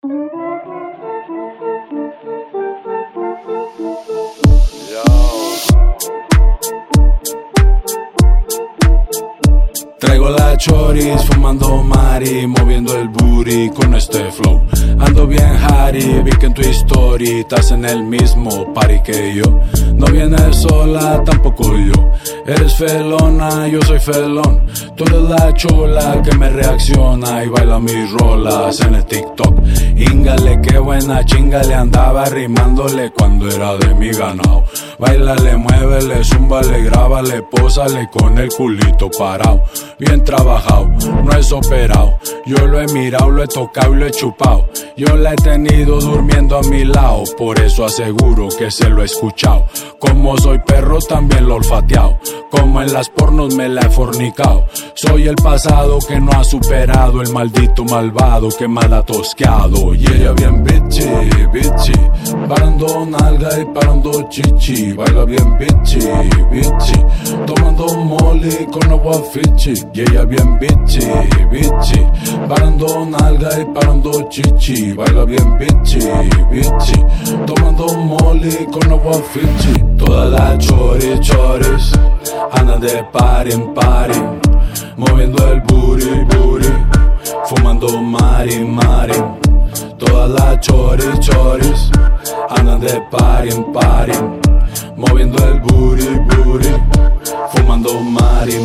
Traigo la choris, fumando mari, moviendo el booty con este flow. Ando bien Harry, vi que en tu story estás en el mismo party que yo. No vienes sola, tampoco yo. Eres felona, yo soy felón. Tú eres la chola que me reacciona y baila mis rolas en el TikTok. Íngale, qué buena chinga le andaba rimándole cuando era de mi ganado. Báilale, muévele, zúmbale, grábale, pósale con el culito parado. Bien trabajado, no es operado. Yo lo he mirado, lo he tocado y lo he chupado. Yo la he tenido durmiendo a mi lado, por eso aseguro que se lo he escuchado. Como soy perro también lo he olfateado, como en las pornos me la he fornicado. Soy el pasado que no ha superado, el maldito malvado que mal ha tosqueado. Y ella bien bitchy, bitchy, parando nalga y parando chichi. Baila bien bitchy, bitchy, tomando molly con agua fichi. Y ella bien bitchy, bitchy, parando nalga y parando chichi. Baila bien bitchy, bitchy, tomando molly con agua fichi. Todas las choris, choris, andan de party en party, moviendo el booty, booty, fumando mari, mari. Todas las choris, choris, andan de party en party, moviendo el booty, booty, fumando mari,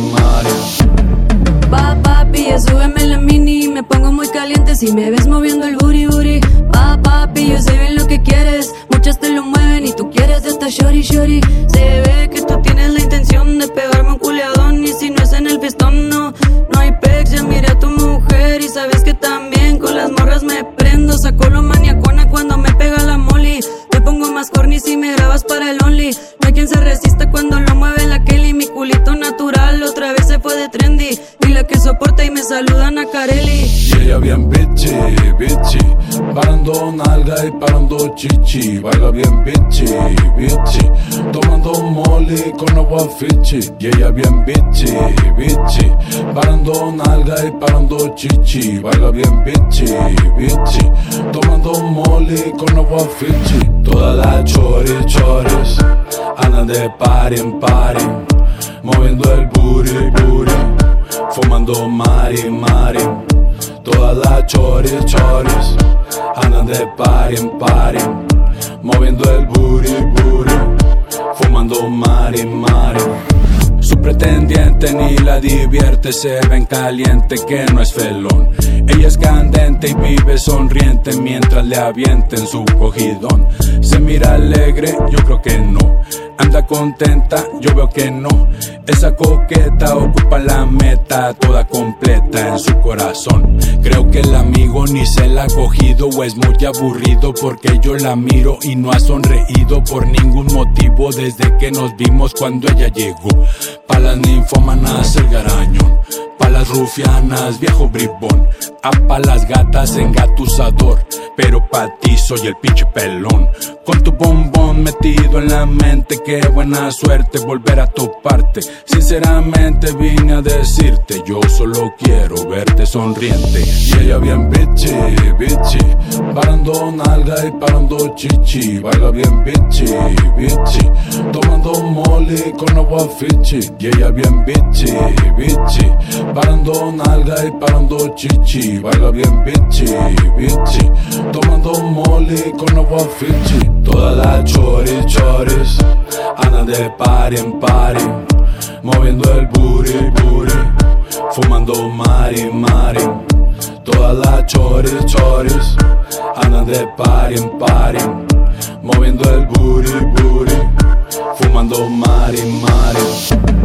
mari. Papi, ya súbeme la mini, me pongo muy caliente si me ves moviendo el booty, booty. Papi, yo sé bien lo que quieres, muchas te lo mueven y tú quieres de esta shorty, shorty. Se ve que tú tienes la intención de pegarme un culeadón, y si no es en el pistón, no hay pex. Ya miré a tu mujer y sabes que también con las morras me prendo. Saco lo maniacona cuando me pega la molly, te pongo más corny si me grabas para el only. No hay quien se resista cuando lo mueve la Kelly. Mi culito natural otra vez se fue de trendy, y la que soporta y me saludan a Carelli. Y ella bien bitchy, bitchy, parando nalga y parando chichi. Baila bien bitchy, bitchy, tomando molly con agua fichi. Y ella bien bitchy, bitchy, parando nalga y parando chichi. Baila bien bitchy, bitchy, tomando molly con agua fichi. Todas las choris, choris, andan de party en party, moviendo el booty, booty, fumando mari, mari. Todas las choris, choris, andan de party en party, moviendo el booty, booty, fumando mari, mari. Su pretendiente ni la divierte, se ven caliente que no es felón. Ella es candente y vive sonriente mientras le avienten su cogidón. Se mira alegre, yo creo que no. Anda contenta, yo veo que no. Esa coqueta ocupa la meta toda completa en su corazón. Creo que el amigo ni se la ha cogido o es muy aburrido, porque yo la miro y no ha sonreído por ningún motivo desde que nos vimos cuando ella llegó. Pa' las ninfómanas el garañón, pa' las rufianas viejo bribón, pa' las gatas engatusador, pero pa' ti soy el pinche pelón. Con tu bombón metido en la mente, qué buena suerte volver a toparte. Sinceramente vine a decirte, yo solo quiero verte sonriente. Y ella bien bitchy, bitchy, parando nalga y parando chichi. Baila bien bitchy, bitchy, tomando molly con agua fichi. Y ella bien bitchy, bitchy, parando nalga y parando chichi. Baila bien bitchy, bitchy, tomando molly con agua fichi. Todas las choris, choris, andan de party en party, moviendo el booty, booty, fumando mari, mari. Todas las choris, choris, andan de party en party, moviendo el booty, booty, fumando mari, mari.